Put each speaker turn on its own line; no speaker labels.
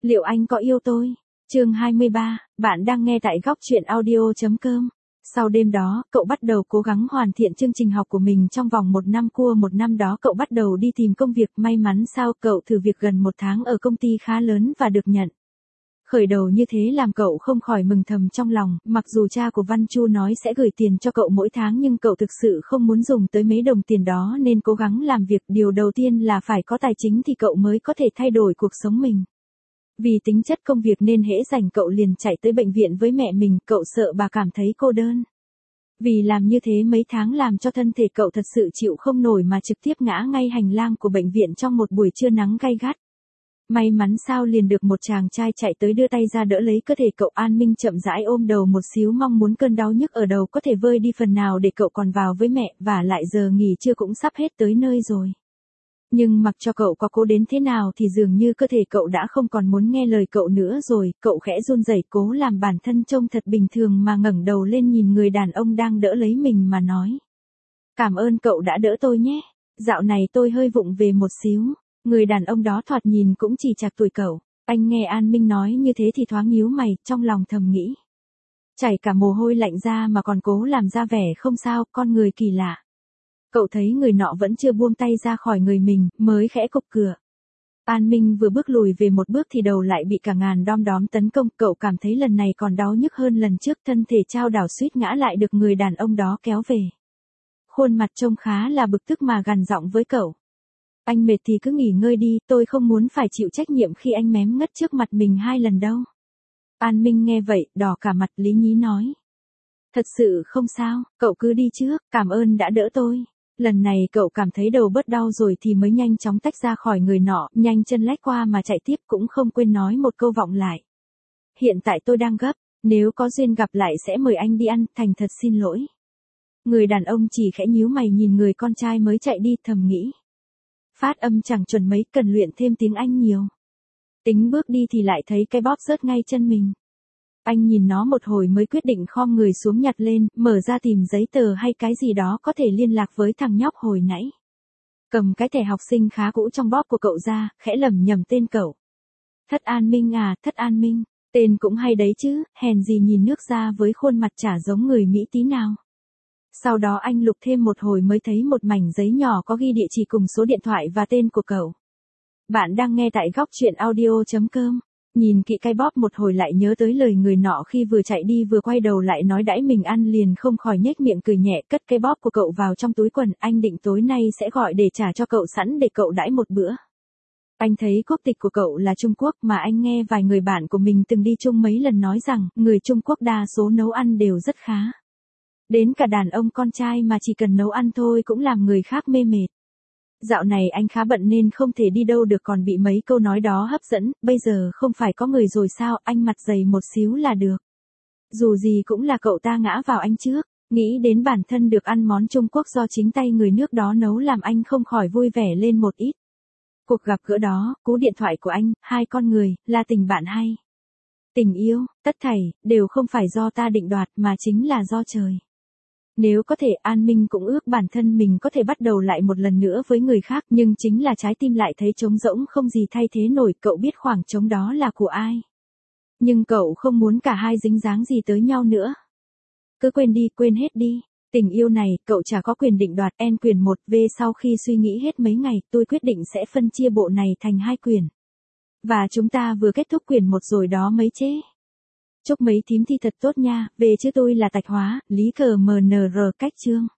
Liệu anh có yêu tôi? Chương 23, bạn đang nghe tại góc truyện audio.com. Sau đêm đó, cậu bắt đầu cố gắng hoàn thiện chương trình học của mình trong vòng 1 năm. Một năm đó cậu bắt đầu đi tìm công việc, may mắn sao cậu thử việc gần 1 tháng ở công ty khá lớn và được nhận. Khởi đầu như thế làm cậu không khỏi mừng thầm trong lòng, mặc dù cha của Văn Chu nói sẽ gửi tiền cho cậu mỗi tháng nhưng cậu thực sự không muốn dùng tới mấy đồng tiền đó nên cố gắng làm việc. Điều đầu tiên là phải có tài chính thì cậu mới có thể thay đổi cuộc sống mình. Vì tính chất công việc nên hễ rảnh cậu liền chạy tới bệnh viện với mẹ mình, cậu sợ bà cảm thấy cô đơn. Vì làm như thế mấy tháng làm cho thân thể cậu thật sự chịu không nổi mà trực tiếp ngã ngay hành lang của bệnh viện trong một buổi trưa nắng gay gắt. May mắn sao liền được một chàng trai chạy tới đưa tay ra đỡ lấy cơ thể cậu. An Minh chậm rãi ôm đầu một xíu, mong muốn cơn đau nhức ở đầu có thể vơi đi phần nào để cậu còn vào với mẹ, và lại giờ nghỉ trưa cũng sắp hết tới nơi rồi. Nhưng mặc cho cậu có cố đến thế nào thì dường như cơ thể cậu đã không còn muốn nghe lời cậu nữa rồi. Cậu khẽ run rẩy cố làm bản thân trông thật bình thường mà ngẩng đầu lên nhìn người đàn ông đang đỡ lấy mình mà nói. Cảm ơn cậu đã đỡ tôi nhé. Dạo này tôi hơi vụng về một xíu. Người đàn ông đó thoạt nhìn cũng chỉ chạc tuổi cậu. Anh nghe An Minh nói như thế thì thoáng nhíu mày, trong lòng thầm nghĩ. Chảy cả mồ hôi lạnh ra mà còn cố làm ra vẻ không sao, con người kỳ lạ. Cậu thấy người nọ vẫn chưa buông tay ra khỏi người mình, mới khẽ cục cửa. An Minh vừa bước lùi về một bước thì đầu lại bị cả ngàn đom đóm tấn công. Cậu cảm thấy lần này còn đau nhức hơn lần trước, thân thể chao đảo suýt ngã lại được người đàn ông đó kéo về. Khuôn mặt trông khá là bực tức mà gằn giọng với cậu. Anh mệt thì cứ nghỉ ngơi đi, tôi không muốn phải chịu trách nhiệm khi anh mém ngất trước mặt mình 2 lần đâu. An Minh nghe vậy, đỏ cả mặt lý nhí nói. Thật sự không sao, cậu cứ đi trước, cảm ơn đã đỡ tôi. Lần này cậu cảm thấy đầu bớt đau rồi thì mới nhanh chóng tách ra khỏi người nọ, nhanh chân lách qua mà chạy tiếp, cũng không quên nói một câu vọng lại. Hiện tại tôi đang gấp, nếu có duyên gặp lại sẽ mời anh đi ăn, thành thật xin lỗi. Người đàn ông chỉ khẽ nhíu mày nhìn người con trai mới chạy đi, thầm nghĩ. Phát âm chẳng chuẩn mấy, cần luyện thêm tiếng Anh nhiều. Tính bước đi thì lại thấy cái bóp rớt ngay chân mình. Anh nhìn nó một hồi mới quyết định khom người xuống nhặt lên, mở ra tìm giấy tờ hay cái gì đó có thể liên lạc với thằng nhóc hồi nãy. Cầm cái thẻ học sinh khá cũ trong bóp của cậu ra, khẽ lẩm nhẩm tên cậu. Thất An Minh à, Thất An Minh, tên cũng hay đấy chứ, hèn gì nhìn nước ra với khuôn mặt chả giống người Mỹ tí nào. Sau đó anh lục thêm một hồi mới thấy một mảnh giấy nhỏ có ghi địa chỉ cùng số điện thoại và tên của cậu. Bạn đang nghe tại góc truyện audio.com. Nhìn kỹ cái bóp một hồi lại nhớ tới lời người nọ khi vừa chạy đi vừa quay đầu lại nói đãi mình ăn, liền không khỏi nhếch miệng cười nhẹ, cất cái bóp của cậu vào trong túi quần. Anh định tối nay sẽ gọi để trả cho cậu sẵn để cậu đãi một bữa. Anh thấy quốc tịch của cậu là Trung Quốc, mà anh nghe vài người bạn của mình từng đi chung mấy lần nói rằng người Trung Quốc đa số nấu ăn đều rất khá. Đến cả đàn ông con trai mà chỉ cần nấu ăn thôi cũng làm người khác mê mệt. Dạo này anh khá bận nên không thể đi đâu được, còn bị mấy câu nói đó hấp dẫn. Bây giờ không phải có người rồi sao, anh mặt dày một xíu là được. Dù gì cũng là cậu ta ngã vào anh trước. Nghĩ đến bản thân được ăn món Trung Quốc do chính tay người nước đó nấu làm anh không khỏi vui vẻ lên một ít. Cuộc gặp gỡ đó, cú điện thoại của anh, 2 con người, là tình bạn hay tình yêu, tất thảy đều không phải do ta định đoạt mà chính là do trời. Nếu có thể, An Minh cũng ước bản thân mình có thể bắt đầu lại một lần nữa với người khác, nhưng chính là trái tim lại thấy trống rỗng không gì thay thế nổi. Cậu biết khoảng trống đó là của ai, nhưng cậu không muốn cả hai dính dáng gì tới nhau nữa. Cứ quên đi, quên hết đi. Tình yêu này, cậu chả có quyền định đoạt. N quyển 1V. Sau khi suy nghĩ hết mấy ngày, tôi quyết định sẽ phân chia bộ này thành 2 quyển. Và chúng ta vừa kết thúc quyển 1 rồi đó mấy chế. Chúc mấy thím thi thật tốt nha, về chứ tôi là Tạch Hóa, Lý Cờ MNR cách chương.